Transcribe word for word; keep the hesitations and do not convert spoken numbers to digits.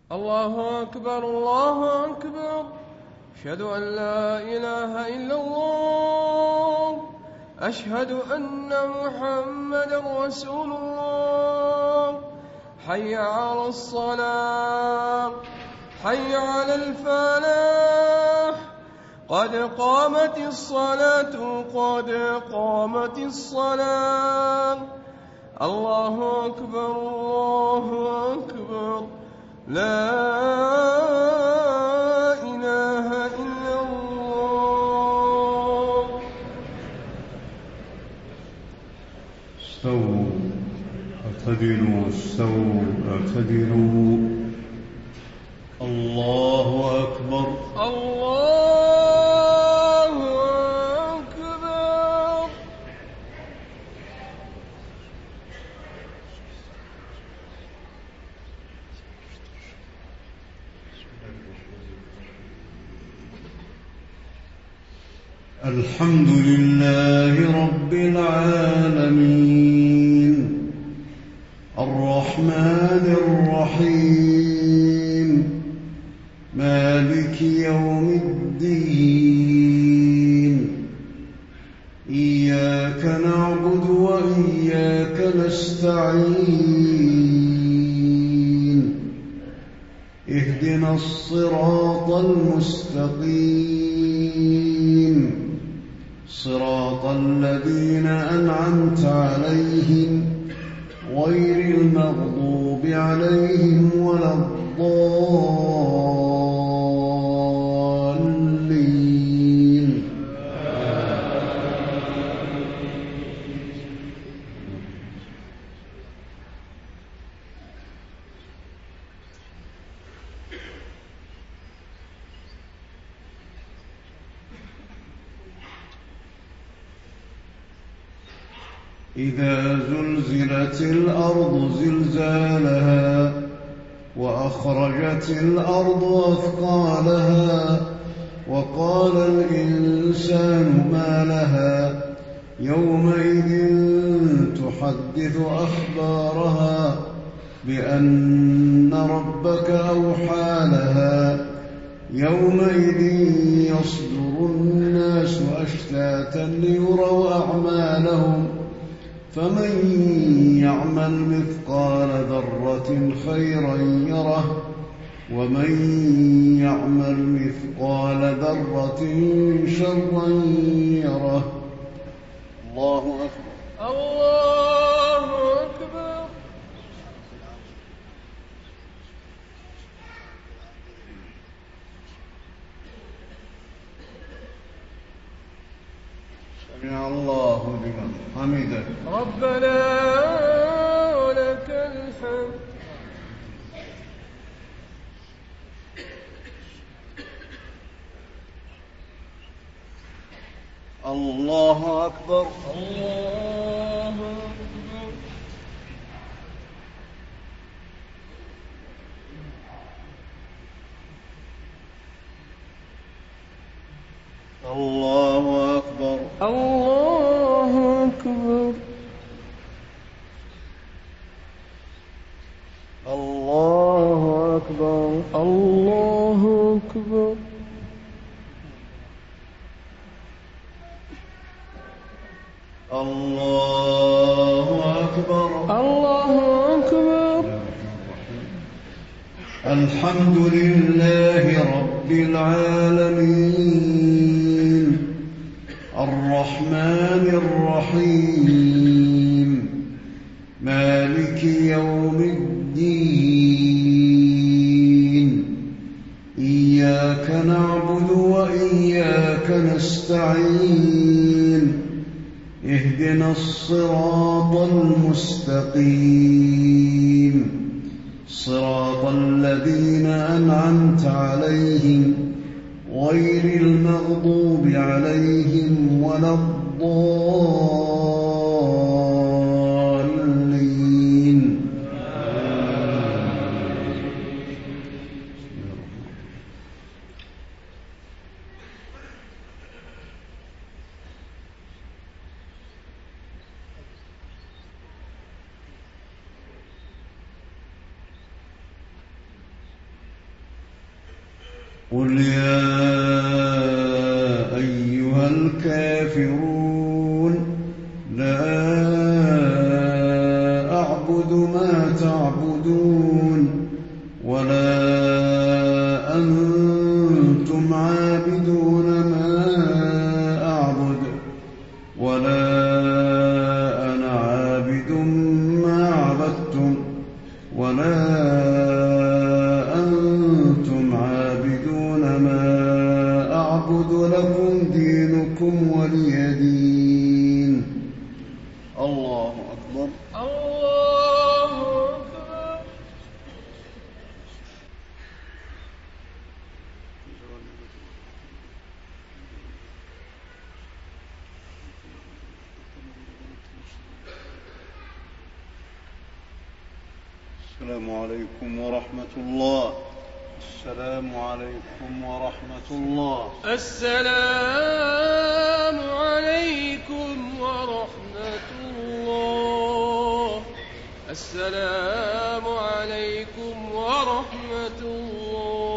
الله أكبر الله أكبر. أشهد أن لا إله إلا الله. أشهد أن محمدا رسول الله. حي على الصلاة، حي على الفلاح. قد قامت الصلاة، قد قامت الصلاة. الله أكبر الله أكبر. لا إله إلا الله. استووا اعتدلوا استووا اعتدلوا. الله أكبر الله أكبر. الحمد لله رب العالمين، الرحمن الرحيم، مالك يوم الدين. إياك نعبد وإياك نستعين. اهدنا الصراط المستقيم، صراط الذين أنعمت عليهم غير المغضوب عليهم ولا الضالين. إذا زلزلت الأرض زلزالها وأخرجت الأرض أثقالها وقال الإنسان ما لها يومئذ تحدث أخبارها بأن ربك أوحى لها. يومئذ يصدر الناس أشتاتا ليروا أعمالهم، فمن يعمل مثقال ذرة خيرا يره، ومن يعمل مثقال ذرة شرا يره. الله أكبر الله أكبر. سمع الله لمن حمده. ربنا ولك الحمد. الله أكبر الله أكبر. الله أكبر الله أكبر. الله أكبر الله أكبر. الله أكبر الله أكبر. الحمد لله رب العالمين، الرحمن الرحيم، مالك يوم الدين. إياك نعبد وإياك نستعين. اهدنا الصراط المستقيم، صراط الذين أنعمت عليهم غير المغضوب عليهم ولا الضالين. قل يا أيها الكافرون لا أعبد ما تعبدون ولا أنتم عابدون ما أعبد ولا أنا عابد ما عبدتم ولا أنتم عابدون ما أعبد لكم دينكم ولي دين. الله أكبر. الله أكبر. السلام عليكم ورحمة الله. السلام عليكم ورحمة الله. السلام عليكم ورحمة الله. السلام عليكم ورحمة الله.